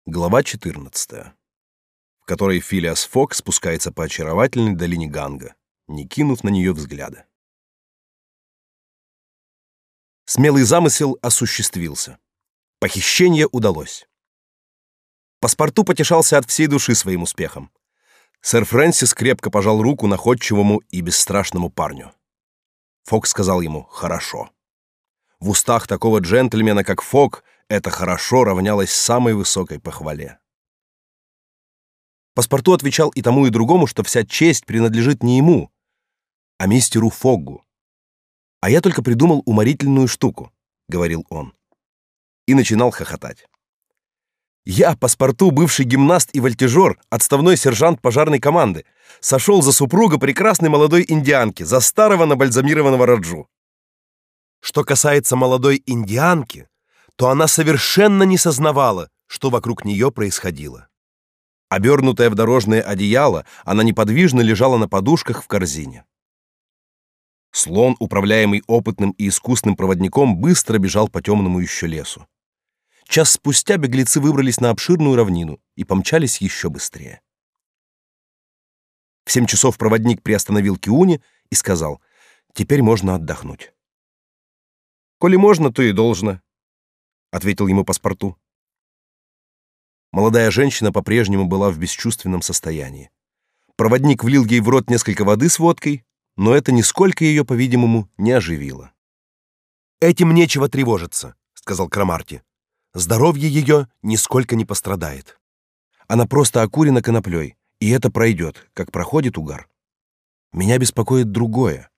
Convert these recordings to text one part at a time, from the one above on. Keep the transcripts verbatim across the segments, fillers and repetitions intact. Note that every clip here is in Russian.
Глава четырнадцатая, в которой Филиас Фок спускается по очаровательной долине Ганга, не кинув на нее взгляда. Смелый замысел осуществился. Похищение удалось. Паспорту потешался от всей души своим успехом. Сэр Фрэнсис крепко пожал руку находчивому и бесстрашному парню. Фок сказал ему «хорошо». В устах такого джентльмена, как Фок, это «хорошо» равнялось самой высокой похвале. Паспорту отвечал и тому, и другому, что вся честь принадлежит не ему, а мистеру Фоггу. «А я только придумал уморительную штуку», — говорил он. И начинал хохотать. «Я, Паспорту, бывший гимнаст и вольтежер, отставной сержант пожарной команды, сошел за супруга прекрасной молодой индианки, за старого набальзамированного Раджу. Что касается молодой индианки, то она совершенно не сознавала, что вокруг нее происходило. Обернутая в дорожное одеяло, она неподвижно лежала на подушках в корзине. Слон, управляемый опытным и искусным проводником, быстро бежал по темному еще лесу. Час спустя беглецы выбрались на обширную равнину и помчались еще быстрее. В семь часов проводник приостановил Киуни и сказал: «Теперь можно отдохнуть». «Коли можно, то и должно», — ответил ему Паспорту. Молодая женщина по-прежнему была в бесчувственном состоянии. Проводник влил ей в рот несколько воды с водкой, но это нисколько ее, по-видимому, не оживило. «Этим нечего тревожиться», — сказал Крамарти. «Здоровье ее нисколько не пострадает. Она просто окурена коноплей, и это пройдет, как проходит угар. Меня беспокоит другое».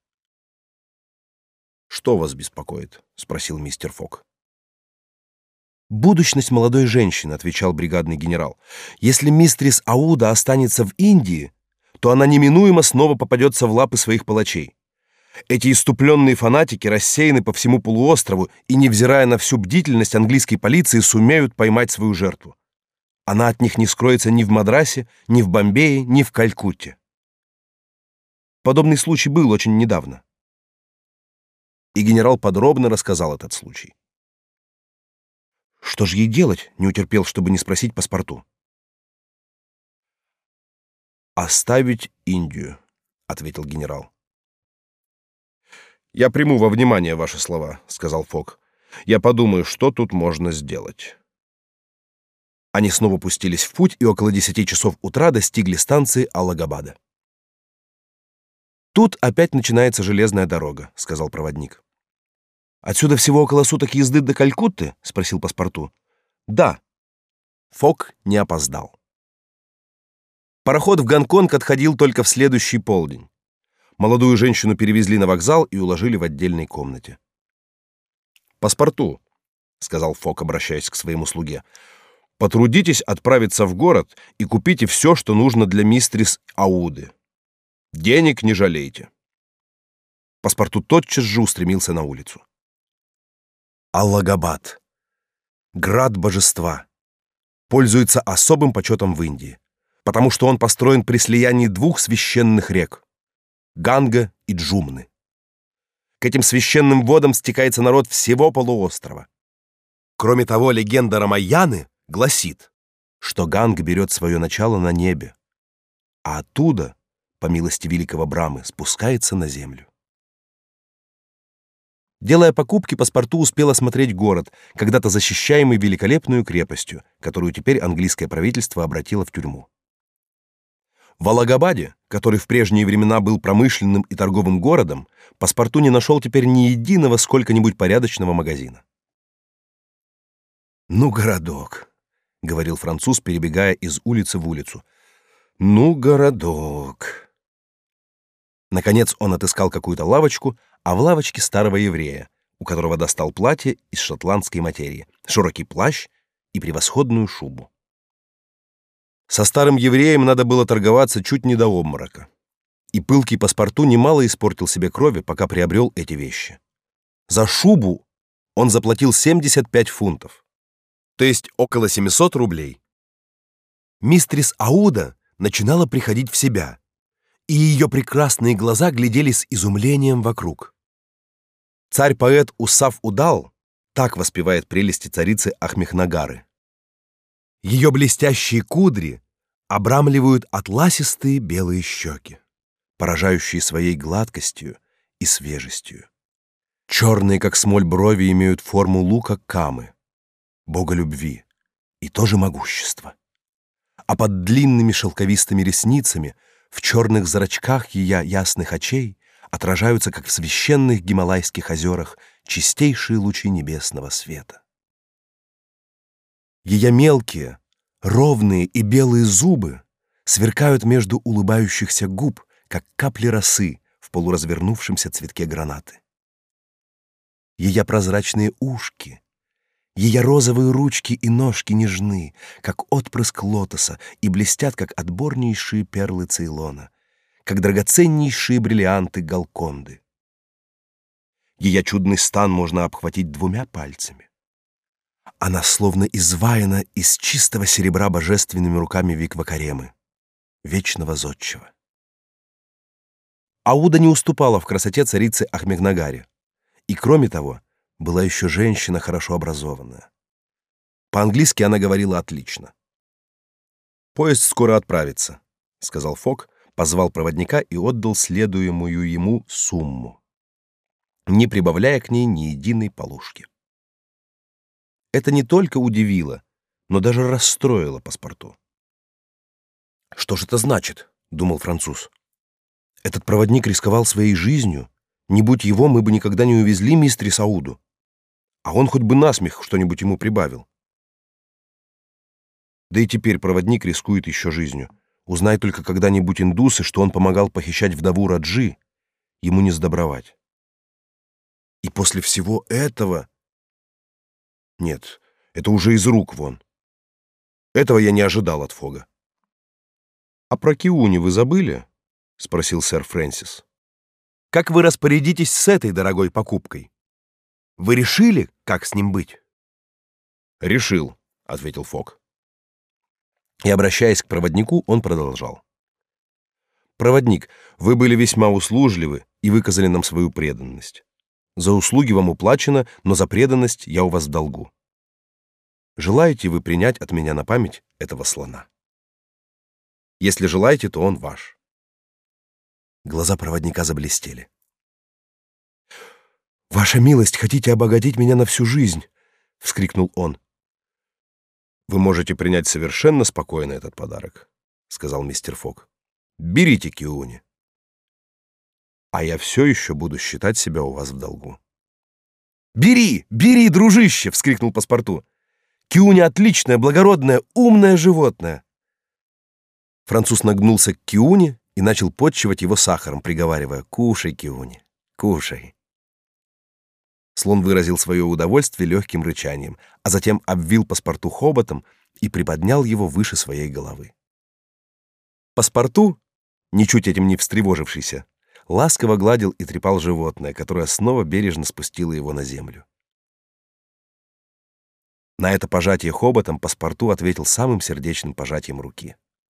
«Что вас беспокоит?» — спросил мистер Фок. «Будущность молодой женщины», — отвечал бригадный генерал. «Если мистрис Ауда останется в Индии, то она неминуемо снова попадется в лапы своих палачей. Эти исступленные фанатики рассеяны по всему полуострову и, невзирая на всю бдительность английской полиции, сумеют поймать свою жертву. Она от них не скроется ни в Мадрасе, ни в Бомбее, ни в Калькутте. Подобный случай был очень недавно». И генерал подробно рассказал этот случай. «Что же ей делать?» — не утерпел, чтобы не спросить Паспорту. «Оставить Индию», — ответил генерал. «Я приму во внимание ваши слова», — сказал Фок. «Я подумаю, что тут можно сделать». Они снова пустились в путь и около десяти часов утра достигли станции Аллагабада. «Тут опять начинается железная дорога», — сказал проводник. «Отсюда всего около суток езды до Калькутты?» — спросил Паспорту. «Да». Фок не опоздал. Пароход в Гонконг отходил только в следующий полдень. Молодую женщину перевезли на вокзал и уложили в отдельной комнате. «Паспорту», — сказал Фок, обращаясь к своему слуге, — «потрудитесь отправиться в город и купите все, что нужно для мистрис Ауды. Денег не жалейте». Паспорту тотчас же устремился на улицу. Аллагабад, град божества, пользуется особым почетом в Индии, потому что он построен при слиянии двух священных рек — Ганга и Джумны. К этим священным водам стекается народ всего полуострова. Кроме того, легенда Рамаяны гласит, что Ганга берет свое начало на небе, а оттуда, по милости великого Брамы, спускается на землю. Делая покупки, Паспорту успел осмотреть город, когда-то защищаемый великолепную крепостью, которую теперь английское правительство обратило в тюрьму. В Аллагабаде, который в прежние времена был промышленным и торговым городом, Паспорту не нашел теперь ни единого сколько-нибудь порядочного магазина. «Ну, городок», — говорил француз, перебегая из улицы в улицу. «Ну, городок». Наконец он отыскал какую-то лавочку, а в лавочке старого еврея, у которого достал платье из шотландской материи, широкий плащ и превосходную шубу. Со старым евреем надо было торговаться чуть не до обморока. И пылкий Паспорту немало испортил себе крови, пока приобрел эти вещи. За шубу он заплатил семьдесят пять фунтов, то есть около семьсот рублей. Мистрис Ауда начинала приходить в себя, и ее прекрасные глаза глядели с изумлением вокруг. Царь-поэт Усаф Удал так воспевает прелести царицы Ахмехнагары. Ее блестящие кудри обрамливают атласистые белые щеки, поражающие своей гладкостью и свежестью. Черные, как смоль, брови имеют форму лука Камы, бога любви и тоже могущества. А под длинными шелковистыми ресницами в черных зрачках ее ясных очей отражаются, как в священных Гималайских озерах, чистейшие лучи небесного света. Ее мелкие, ровные и белые зубы сверкают между улыбающихся губ, как капли росы в полуразвернувшемся цветке гранаты. Ее прозрачные ушки, ее розовые ручки и ножки нежны, как отпрыск лотоса, и блестят, как отборнейшие перлы Цейлона, как драгоценнейшие бриллианты Голконды. Ее чудный стан можно обхватить двумя пальцами. Она словно изваяна из чистого серебра божественными руками Виквакаремы, вечного зодчего. Ауда не уступала в красоте царице Ахмеднагаре, и, кроме того, была еще женщина хорошо образованная. По-английски она говорила отлично. «Поезд скоро отправится», — сказал Фок, позвал проводника и отдал следуемую ему сумму, не прибавляя к ней ни единой полушки. Это не только удивило, но даже расстроило паспорту. «Что же это значит?» — думал француз. «Этот проводник рисковал своей жизнью. Не будь его, мы бы никогда не увезли мистерис Ауду. А он хоть бы насмех что-нибудь ему прибавил. Да и теперь проводник рискует еще жизнью. Узнай только когда-нибудь индусы, что он помогал похищать вдову Раджи, ему не сдобровать. И после всего этого... Нет, это уже из рук вон. Этого я не ожидал от Фога». «А про Киуни вы забыли?» — спросил сэр Фрэнсис. «Как вы распорядитесь с этой дорогой покупкой? Вы решили, как с ним быть?» «Решил», — ответил Фог. И, обращаясь к проводнику, он продолжал. «Проводник, вы были весьма услужливы и выказали нам свою преданность. За услуги вам уплачено, но за преданность я у вас в долгу. Желаете вы принять от меня на память этого слона? Если желаете, то он ваш». Глаза проводника заблестели. «Ваша милость, хотите обогатить меня на всю жизнь?» — вскрикнул он. «Вы можете принять совершенно спокойно этот подарок», — сказал мистер Фог. «Берите Киуни. А я все еще буду считать себя у вас в долгу». «Бери, бери, дружище!» — вскрикнул паспорту. «Киуни отличное, благородное, умное животное». Француз нагнулся к Киуни и начал подчивать его сахаром, приговаривая: «Кушай, Киуни, кушай». Слон выразил свое удовольствие легким рычанием, а затем обвил паспорту хоботом и приподнял его выше своей головы. Паспорту, ничуть этим не встревожившийся, ласково гладил и трепал животное, которое снова бережно спустило его на землю. На это пожатие хоботом паспорту ответил самым сердечным пожатием руки.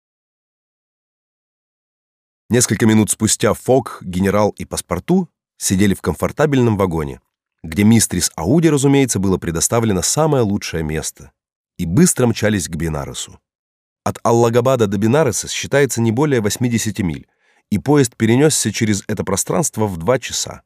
Несколько минут спустя Фог, генерал и паспорту сидели в комфортабельном вагоне, где мистерис Ауде, разумеется, было предоставлено самое лучшее место, и быстро мчались к Бенаресу. От Аллагабада до Бенареса считается не более восьмидесяти миль, и поезд перенесся через это пространство в два часа.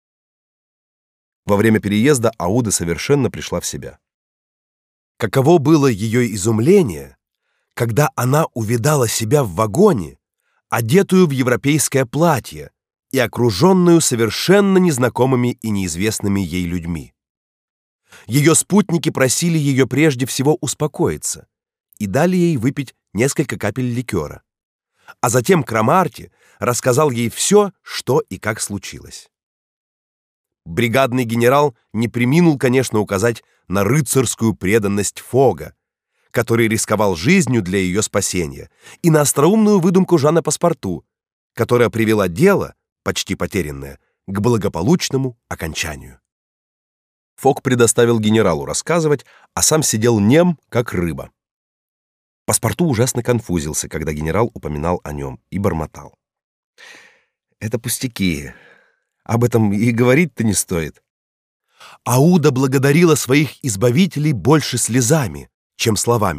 Во время переезда Ауда совершенно пришла в себя. Каково было ее изумление, когда она увидала себя в вагоне, одетую в европейское платье и окруженную совершенно незнакомыми и неизвестными ей людьми. Ее спутники просили ее прежде всего успокоиться и дали ей выпить несколько капель ликера, а затем Крамарти рассказал ей все, что и как случилось. Бригадный генерал не преминул, конечно, указать на рыцарскую преданность Фога, который рисковал жизнью для ее спасения, и на остроумную выдумку Жана Паспорту, которая привела дело, почти потерянное, к благополучному окончанию. Фог предоставил генералу рассказывать, а сам сидел нем, как рыба. Паспорту ужасно конфузился, когда генерал упоминал о нем, и бормотал: «Это пустяки. Об этом и говорить-то не стоит». Ауда благодарила своих избавителей больше слезами, чем словами,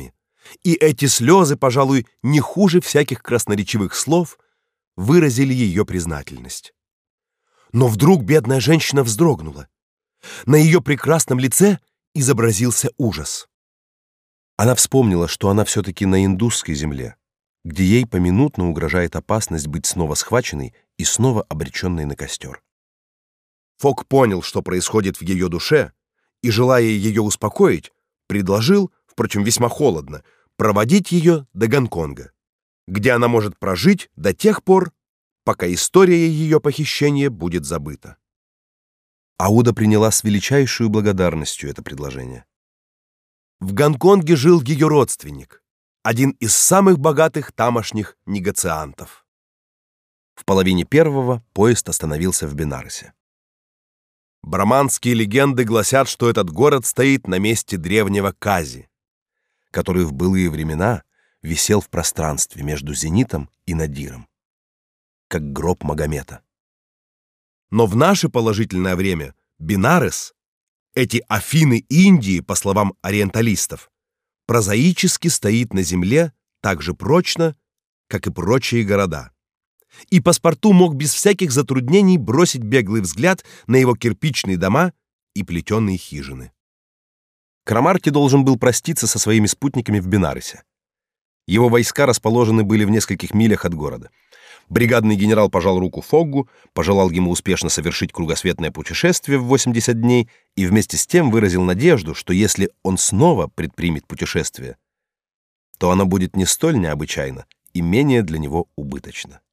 И эти слезы, пожалуй, не хуже всяких красноречивых слов, выразили ее признательность. Но вдруг бедная женщина вздрогнула. На ее прекрасном лице изобразился ужас. Она вспомнила, что она все-таки на индусской земле, где ей поминутно угрожает опасность быть снова схваченной и снова обреченной на костер. Фок понял, что происходит в ее душе, и, желая ее успокоить, предложил, впрочем, весьма холодно, проводить ее до Гонконга, где она может прожить до тех пор, пока история ее похищения будет забыта. Ауда приняла с величайшей благодарностью это предложение. В Гонконге жил ее родственник, один из самых богатых тамошних негациантов. В половине первого поезд остановился в Бенаросе. Браманские легенды гласят, что этот город стоит на месте древнего Кази, который в былые времена висел в пространстве между Зенитом и Надиром, как гроб Магомета. Но в наше положительное время Бенарес, эти Афины Индии, по словам ориенталистов, прозаически стоит на земле так же прочно, как и прочие города. И паспорту мог без всяких затруднений бросить беглый взгляд на его кирпичные дома и плетеные хижины. Крамарти должен был проститься со своими спутниками в Бенаресе. Его войска расположены были в нескольких милях от города. Бригадный генерал пожал руку Фоггу, пожелал ему успешно совершить кругосветное путешествие в восемьдесят дней и вместе с тем выразил надежду, что если он снова предпримет путешествие, то оно будет не столь необычайно и менее для него убыточно.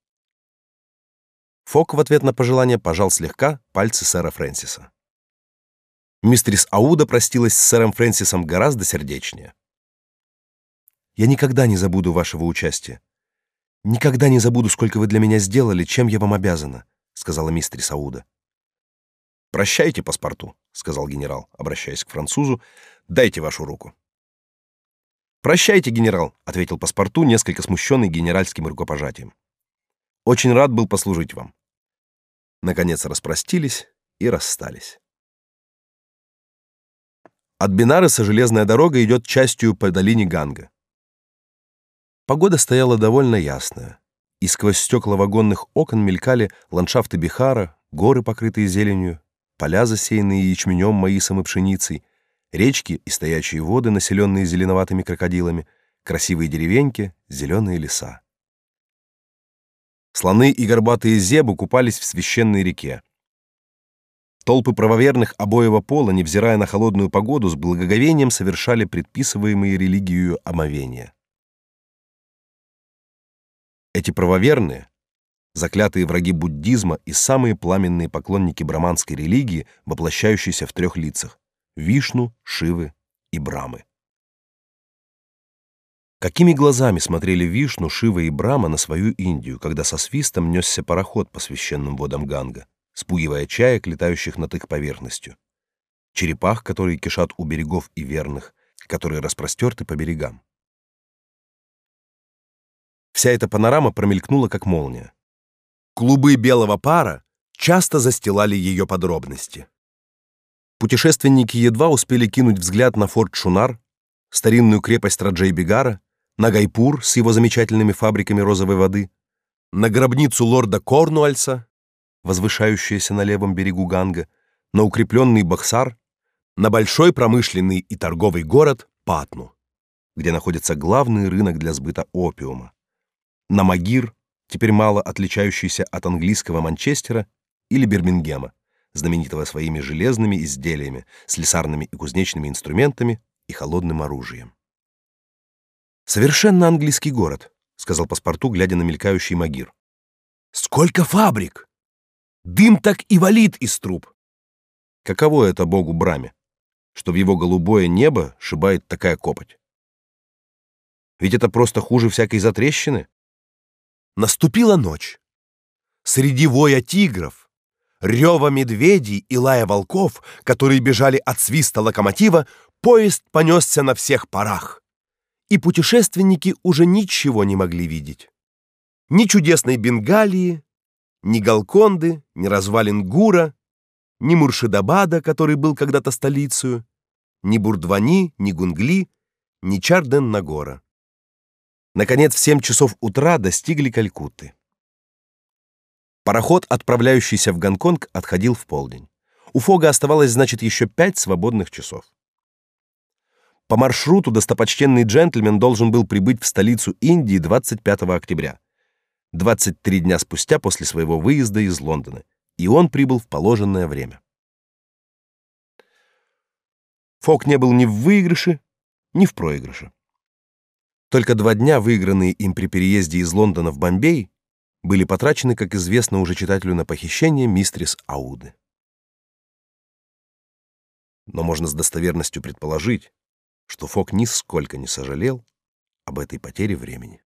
Фок в ответ на пожелание пожал слегка пальцы сэра Фрэнсиса. Мистерис Ауда простилась с сэром Фрэнсисом гораздо сердечнее. «Я никогда не забуду вашего участия. Никогда не забуду, сколько вы для меня сделали, чем я вам обязана», — сказала мистерис Ауда. «Прощайте, паспорту», — сказал генерал, обращаясь к французу. «Дайте вашу руку». «Прощайте, генерал», — ответил паспорту, несколько смущенный генеральским рукопожатием. «Очень рад был послужить вам». Наконец распростились и расстались. От Бенареса железная дорога идет частью по долине Ганга. Погода стояла довольно ясная, и сквозь стекла вагонных окон мелькали ландшафты Бихара, горы, покрытые зеленью, поля, засеянные ячменем, маисом и пшеницей, речки и стоячие воды, населенные зеленоватыми крокодилами, красивые деревеньки, зеленые леса. Слоны и горбатые зебы купались в священной реке. Толпы правоверных обоего пола, невзирая на холодную погоду, с благоговением совершали предписываемые религией омовения. Эти правоверные, заклятые враги буддизма и самые пламенные поклонники браманской религии, воплощающейся в трех лицах — Вишну, Шивы и Брамы. Какими глазами смотрели Вишну, Шива и Брама на свою Индию, когда со свистом несся пароход по священным водам Ганга, спугивая чаек, летающих над их поверхностью, черепах, которые кишат у берегов, и верных, которые распростерты по берегам. Вся эта панорама промелькнула, как молния. Клубы белого пара часто застилали ее подробности. Путешественники едва успели кинуть взгляд на форт Шунар, старинную крепость Раджей-Бегара, на Гайпур с его замечательными фабриками розовой воды, на гробницу лорда Корнуальса, возвышающуюся на левом берегу Ганга, на укрепленный Бахсар, на большой промышленный и торговый город Патну, где находится главный рынок для сбыта опиума, на Магир, теперь мало отличающийся от английского Манчестера или Бирмингема, знаменитого своими железными изделиями, слесарными и кузнечными инструментами и холодным оружием. «Совершенно английский город», — сказал паспорту, глядя на мелькающий Магир. «Сколько фабрик! Дым так и валит из труб!» Каково это богу Браме, что в его голубое небо шибает такая копоть? Ведь это просто хуже всякой затрещины. Наступила ночь. Среди воя тигров, рева медведей и лая волков, которые бежали от свиста локомотива, поезд понесся на всех парах. И путешественники уже ничего не могли видеть. Ни чудесной Бенгалии, ни Голконды, ни развалин Гура, ни Муршидабада, который был когда-то столицей, ни Бурдвани, ни Гунгли, ни Чарден-Нагора. Наконец, в семь часов утра достигли Калькутты. Пароход, отправляющийся в Гонконг, отходил в полдень. У Фога оставалось, значит, еще пять свободных часов. По маршруту достопочтенный джентльмен должен был прибыть в столицу Индии двадцать пятого октября, двадцать три дня спустя после своего выезда из Лондона, и он прибыл в положенное время. Фог не был ни в выигрыше, ни в проигрыше. Только два дня, выигранные им при переезде из Лондона в Бомбей, были потрачены, как известно уже читателю, на похищение мистерис Ауды. Но можно с достоверностью предположить, что Фог нисколько не сожалел об этой потере времени.